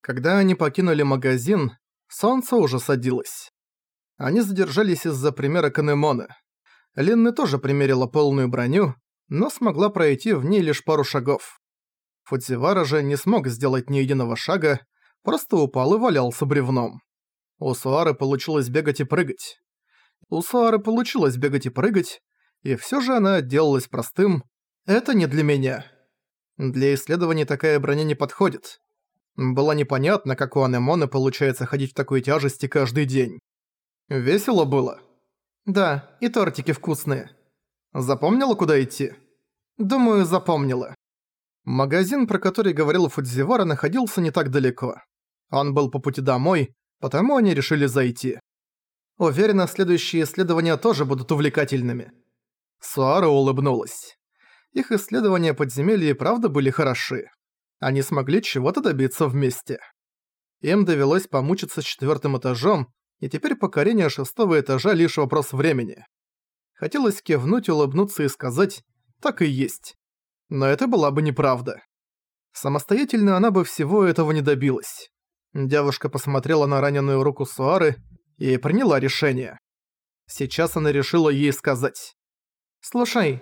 Когда они покинули магазин, солнце уже садилось. Они задержались из-за примерок Анемоны. Линны тоже примерила полную броню, но смогла пройти в ней лишь пару шагов. Фудзивара же не смог сделать ни единого шага, просто упал и валялся бревном. У Суары получилось бегать и прыгать. И всё же она отделалась простым «это не для меня». Для исследований такая броня не подходит. Было непонятно, как у Анемоны получается ходить в такой тяжести каждый день. Весело было? Да, и тортики вкусные. Запомнила, куда идти? Думаю, запомнила. Магазин, про который говорил Фудзивара, находился не так далеко. Он был по пути домой, потому они решили зайти. Уверена, следующие исследования тоже будут увлекательными. Суара улыбнулась. Их исследования подземелья и правда были хороши. Они смогли чего-то добиться вместе. Им довелось помучиться с 4-м этажом, и теперь покорение 6-го этажа лишь вопрос времени. Хотелось кивнуть, улыбнуться и сказать «так и есть». Но это была бы неправда. Самостоятельно она бы всего этого не добилась. Девушка посмотрела на раненую руку Суары и приняла решение. Сейчас она решила ей сказать. «Слушай,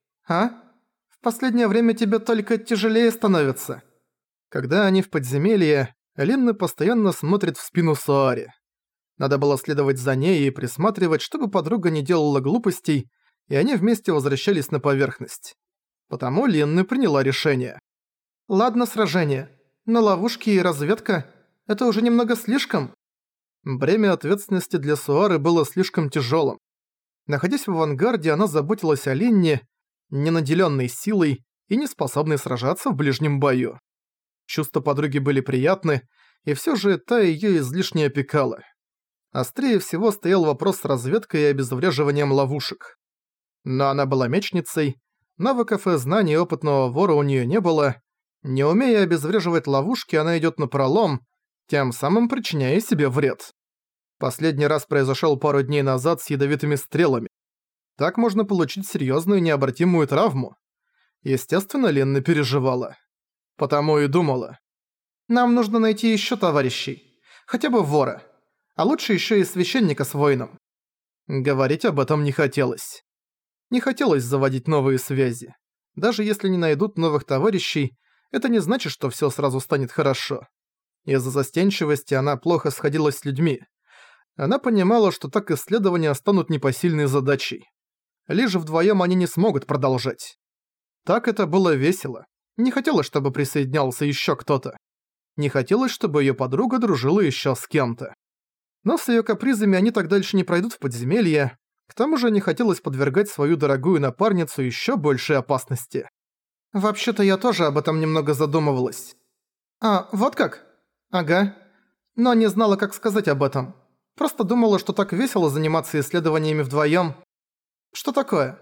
в последнее время тебе только тяжелее становится». Когда они в подземелье, Линна постоянно смотрит в спину Суаре. Надо было следовать за ней и присматривать, чтобы подруга не делала глупостей, и они вместе возвращались на поверхность. Потому Линна приняла решение. «Ладно, сражение, но ловушки и разведка – это уже немного слишком». Бремя ответственности для Суары было слишком тяжелым. Находясь в авангарде, она заботилась о Линне, не наделенной силой и не способной сражаться в ближнем бою. Чувства подруги были приятны, и всё же та её излишне опекала. Острее всего стоял вопрос с разведкой и обезвреживанием ловушек. Но она была мечницей, навыков и знаний опытного вора у неё не было. Не умея обезвреживать ловушки, она идёт напролом, тем самым причиняя себе вред. Последний раз произошёл пару дней назад с ядовитыми стрелами. Так можно получить серьёзную необратимую травму. Естественно, Линна переживала. Потому и думала. Нам нужно найти ещё товарищей. Хотя бы вора. А лучше ещё и священника с воином. Говорить об этом не хотелось. Не хотелось заводить новые связи. Даже если не найдут новых товарищей, это не значит, что всё сразу станет хорошо. Из-за застенчивости она плохо сходилась с людьми. Она понимала, что так исследования станут непосильной задачей. Лишь вдвоём они не смогут продолжать. Так это было весело. Не хотелось, чтобы присоединялся ещё кто-то. Не хотелось, чтобы её подруга дружила ещё с кем-то. Но с её капризами они так дальше не пройдут в подземелье. К тому же не хотелось подвергать свою дорогую напарницу ещё большей опасности. Вообще-то я тоже об этом немного задумывалась. А, вот как? Ага. Но не знала, как сказать об этом. Просто думала, что так весело заниматься исследованиями вдвоём. Что такое?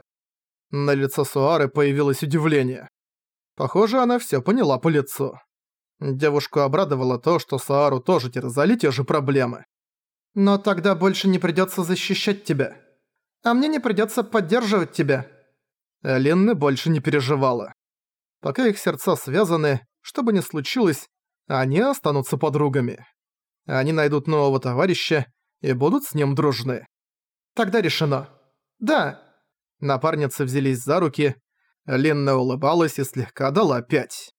На лице Суары появилось удивление. Похоже, она всё поняла по лицу. Девушку обрадовало то, что Суару тоже терзали те же проблемы. «Но тогда больше не придётся защищать тебя. А мне не придётся поддерживать тебя». Линна больше не переживала. Пока их сердца связаны, что бы ни случилось, они останутся подругами. Они найдут нового товарища и будут с ним дружны. Тогда решено. Да. Напарницы взялись за руки. Линна улыбалась и слегка дала 5.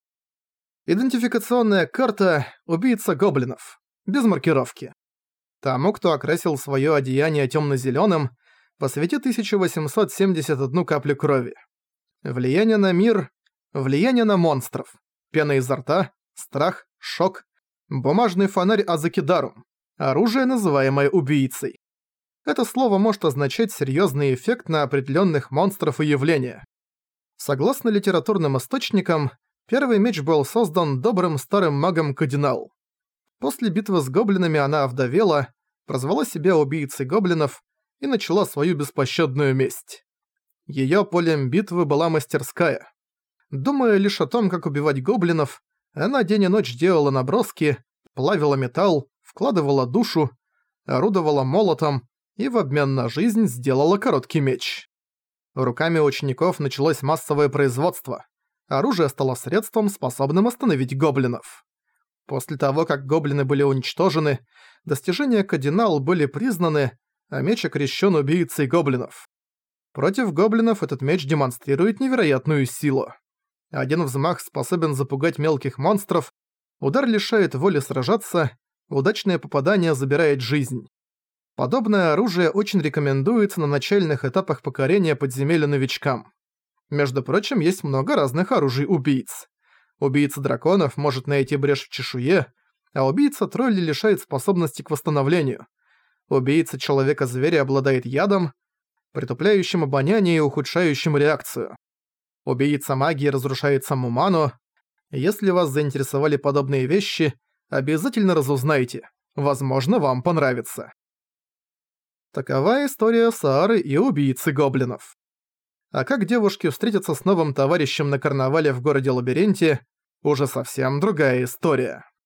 Идентификационная карта «Убийца гоблинов». Без маркировки. Тому, кто окрасил своё одеяние тёмно-зелёным, посвяти 1871 каплю крови. Влияние на мир, влияние на монстров. Пена изо рта, страх, шок. Бумажный фонарь Азакидарум. Оружие, называемое убийцей. Это слово может означать серьёзный эффект на определённых монстров и явления. Согласно литературным источникам, первый меч был создан добрым старым магом Кадинал. После битвы с гоблинами она овдовела, прозвала себя убийцей гоблинов и начала свою беспощадную месть. Её полем битвы была мастерская. Думая лишь о том, как убивать гоблинов, она день и ночь делала наброски, плавила металл, вкладывала душу, орудовала молотом и в обмен на жизнь сделала короткий меч. Руками учеников началось массовое производство. Оружие стало средством, способным остановить гоблинов. После того, как гоблины были уничтожены, достижения кардинал были признаны, а меч окрещен убийцей гоблинов. Против гоблинов этот меч демонстрирует невероятную силу. Один взмах способен запугать мелких монстров, удар лишает воли сражаться, удачное попадание забирает жизнь. Подобное оружие очень рекомендуется на начальных этапах покорения подземелья новичкам. Между прочим, есть много разных оружий-убийц. Убийца драконов может найти брешь в чешуе, а убийца троллей лишает способности к восстановлению. Убийца человека-зверя обладает ядом, притупляющим обоняние и ухудшающим реакцию. Убийца магии разрушает саму ману. Если вас заинтересовали подобные вещи, обязательно разузнайте. Возможно, вам понравится. Такова история Саары и убийцы гоблинов. А как девушке встретиться с новым товарищем на карнавале в городе-лабиринте, уже совсем другая история.